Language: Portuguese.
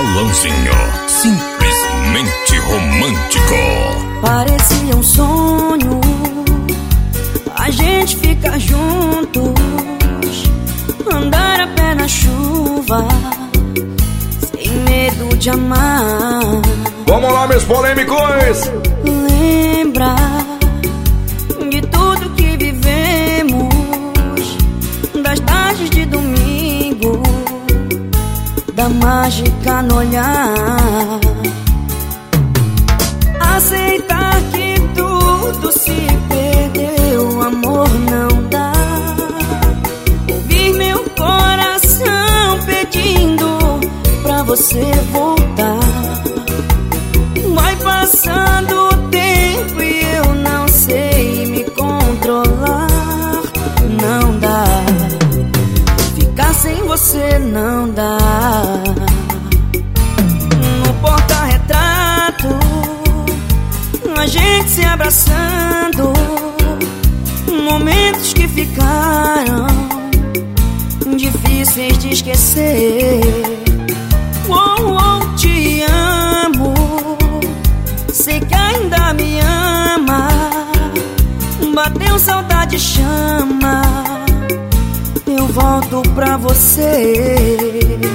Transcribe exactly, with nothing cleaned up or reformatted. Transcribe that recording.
Alanzinho, simplesmente romântico. Parecia um sonho a gente ficar juntos, andar a pé na chuva, sem medo de amar. Vamos lá, meus polêmicos! Lembra de tudo que vivemos, das tardes de domingo, da mágica no olhar. Aceitar que tudo se perdeu, amor não dá. Ouvir meu coração pedindo pra você voltar. Vai passando o tempo e eu não sei me controlar. Não dá, ficar sem você não dá. No porta-retrato, a gente se abraçando, momentos que ficaram difíceis de esquecer. Oh, oh, te amo, sei que ainda me ama. Bateu saudade, chama, eu volto pra você.